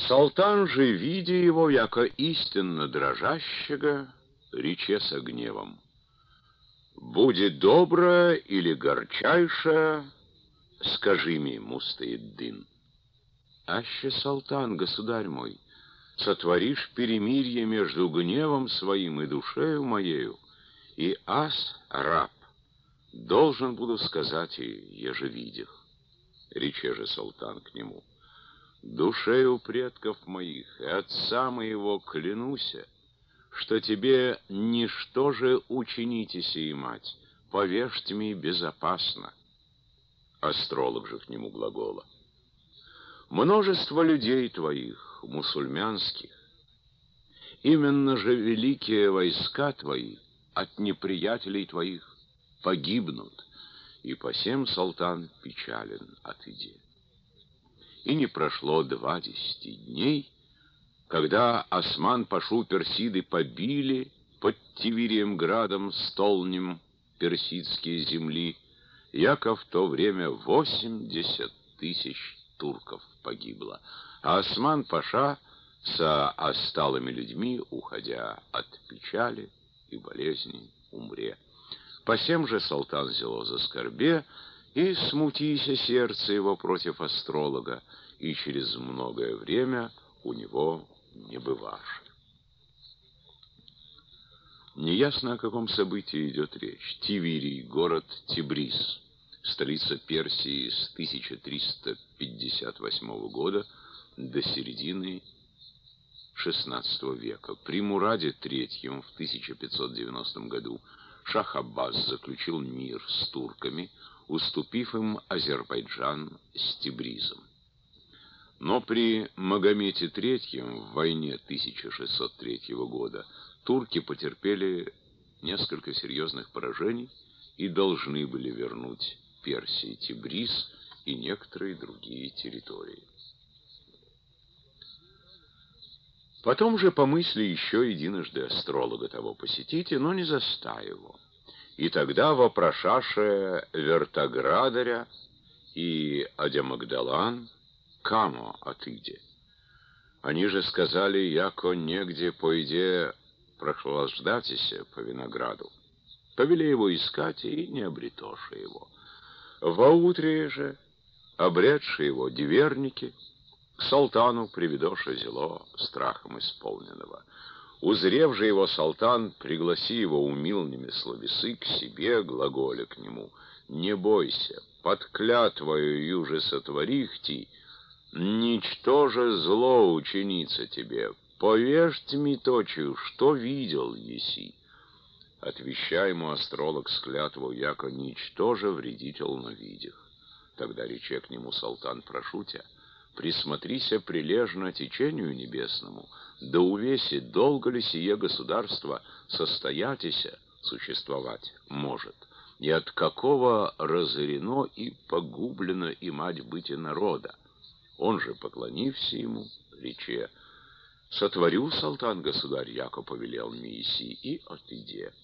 Салтан же, видя его, яко истинно дрожащего, рече со гневом: «Будет добро или горчайше, скажи ми, Мустаиддин». «Аще, Салтан, государь мой, сотворишь перемирие между гневом своим и душею моею, и аз, раб, должен буду сказать и еже видях». Рече же Салтан к нему: «Душею предков моих и отца моего клянуся, что тебе ничто же учините сей мать, повежьте ми безопасно». Астролог же к нему глагола: «Множество людей твоих, мусульманских, именно же великие войска твои от неприятелей твоих погибнут, и посем, Салтан, печален отыди». И не прошло 20 дней, когда Осман-пашу персиды побили под Тивирием градом столнем персидские земли, яко в то время 80 тысяч турков погибло, а Осман-паша со осталыми людьми, уходя от печали и болезни, умре. Посем же Салтан зело заскорбе, и смутися сердце его против астролога, и через многое время у него не бываше. Неясно, о каком событии идет речь. Тивирий, город Тибриз, столица Персии с 1358 года до середины XVI века. При Мураде III в 1590 году шах Аббас заключил мир с турками, уступив им Азербайджан с Тибризом. Но при Магомете III в войне 1603 года турки потерпели несколько серьезных поражений и должны были вернуть Персии Тибриз и некоторые другие территории. Потом же помысли еще единожды астролога того посетить, но не заста его. И тогда вопрошаше Вертоградаря и Адямагдалан камо отыде. Они же сказали, яко негде пойде прохлаждатися по винограду. Повели его искать, и не обретоше его. Воутре же, обретши его диверники, к Салтану приведоше зело страхом исполненного. Узрев же его Салтан, пригласи его умилными словесы к себе, глаголя к нему: «Не бойся, под клятвою юже сотворихти, ничто же зло учинится тебе. Повежьте ми точию, что видел еси». Отвещай ему астролог с клятвою, яко ничто же вредитель на видях. Тогда рече к нему Салтан: «Прошу тебя, присмотрися прилежно течению небесному, да увеси, долго ли сие государство состоятися, существовать может, и от какого разорено и погублено и мать быти народа». Он же, поклонився ему, рече: «Сотворю, Салтан, государь, яко повелел Мииси, и отыде».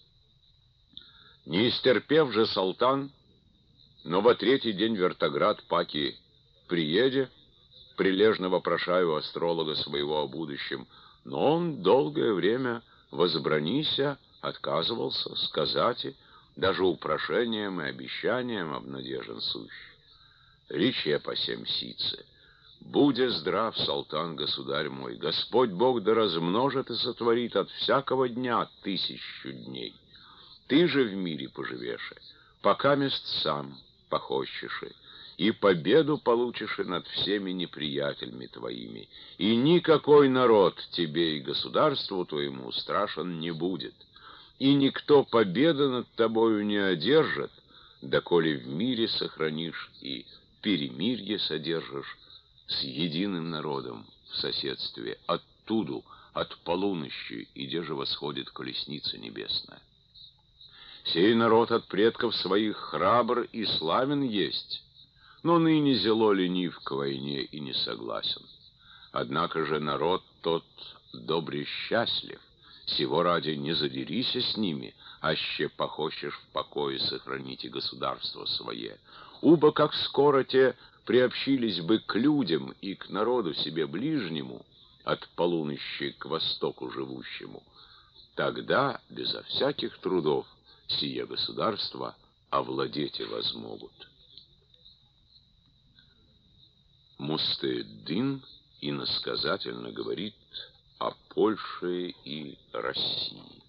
Не истерпев же Салтан, но во третий день Вертоград паки приеде, прилежно вопрошая у астролога своего о будущем, но он долгое время возбранися отказывался сказать, и даже упрошением и обещанием обнадежен сущ. Рече посем сице: «Буде здрав, Салтан, государь мой, Господь Бог да размножит и сотворит от всякого дня 1000 дней. Ты же в мире поживешь, пока мест сам похощешь, и победу получишь над всеми неприятелями твоими, и никакой народ тебе и государству твоему страшен не будет, и никто победы над тобою не одержит, доколе в мире сохранишь и перемирие содержишь с единым народом в соседстве, оттуду, от полуночи, где же восходит колесница небесная. Сей народ от предков своих храбр и славен есть, но ныне зело ленив к войне и не согласен. Однако же народ тот добре счастлив, сего ради не задерися с ними, аще похочешь в покое сохраните государство свое. Убо как скоро те приобщились бы к людям и к народу себе ближнему, от полунощи к востоку живущему, тогда безо всяких трудов сие государство овладеть и возмогут. Мустаэддин иносказательно говорит о Польше и России.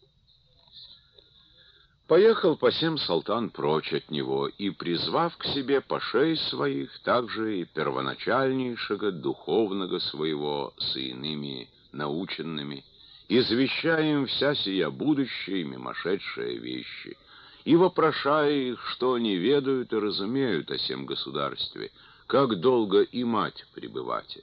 Поехал посем султан прочь от него, и, призвав к себе пашей своих, также и первоначальнейшего духовного своего с иными наученными, извещая им вся сия будущая и мимошедшие вещи, и вопрошая их, что они ведают и разумеют о сем государстве, как долго и мать пребывати.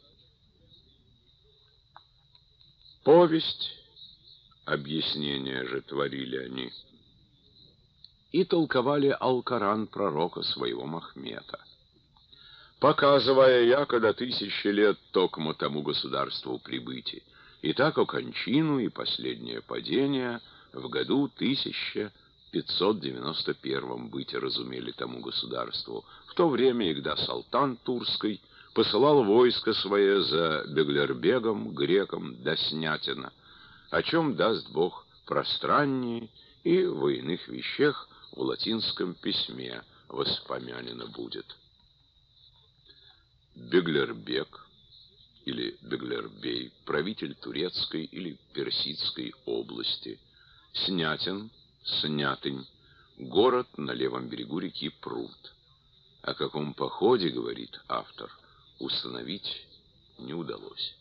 Повесть, объяснение же творили они, и толковали Алкоран пророка своего Махмета, показывая, якода 1000 лет токмо тому государству прибытие, и так о кончину и последнее падение в году 1591 быть разумели тому государству, в то время, когда султан Турской посылал войско свое за Беглербегом, греком, до Снятина, о чем даст Бог пространнее, и во иных вещах в латинском письме воспомянено будет. Беглербег или Беглербей, правитель турецкой или персидской области, Снятин, Снятынь, город на левом берегу реки Прут. О каком походе, говорит автор, установить не удалось.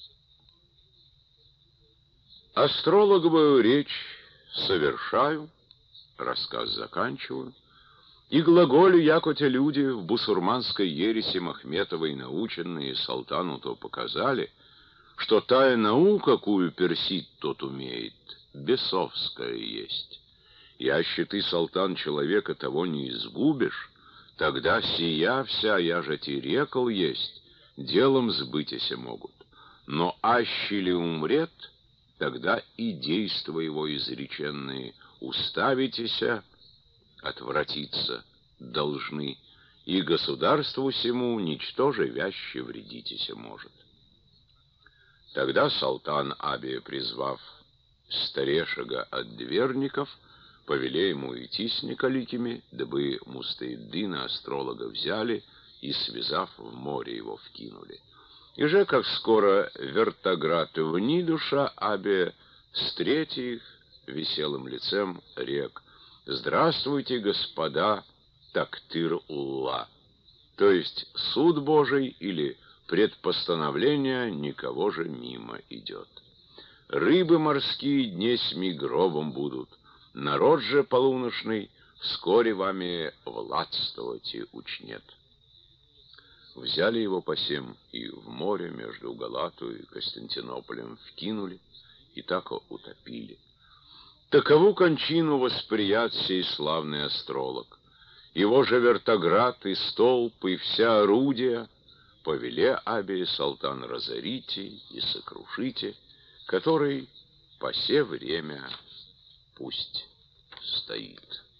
Астрологовую речь совершаю, рассказ заканчиваю, и глаголю, яко те люди в бусурманской ереси Махметовой наученные султану то показали, что тая наука, кую персид тот умеет, бесовская есть. Яще ты, султан, человека того не изгубишь, тогда сия вся, я же ти рекол есть, делом сбытися могут. Но аще ли умрет, тогда и действа его изреченные уставитеся, отвратиться должны, и государству сему ничтоже вяще вредитеся может. Тогда султан Абия, призвав старешего от дверников, повеле ему идти с некаликими, дабы Мустаэддина астролога взяли и, связав, в море его вкинули. И же, как скоро вертоград внидуша, Абия встрети их веселым лицем рек: «Здравствуйте, господа, Тактыр-улла», то есть суд Божий или предпостановление никого же мимо идет. Рыбы морские днесь гробом будут, народ же полуношный вскоре вами владствовать учнет. Взяли его посем и в море между Галатою и Константинополем вкинули, и так утопили. Такову кончину восприят сей славный астролог. Его же вертоград и столб, и вся орудия повеле Абии султан разорите и сокрушите, который по се время пусть стоит.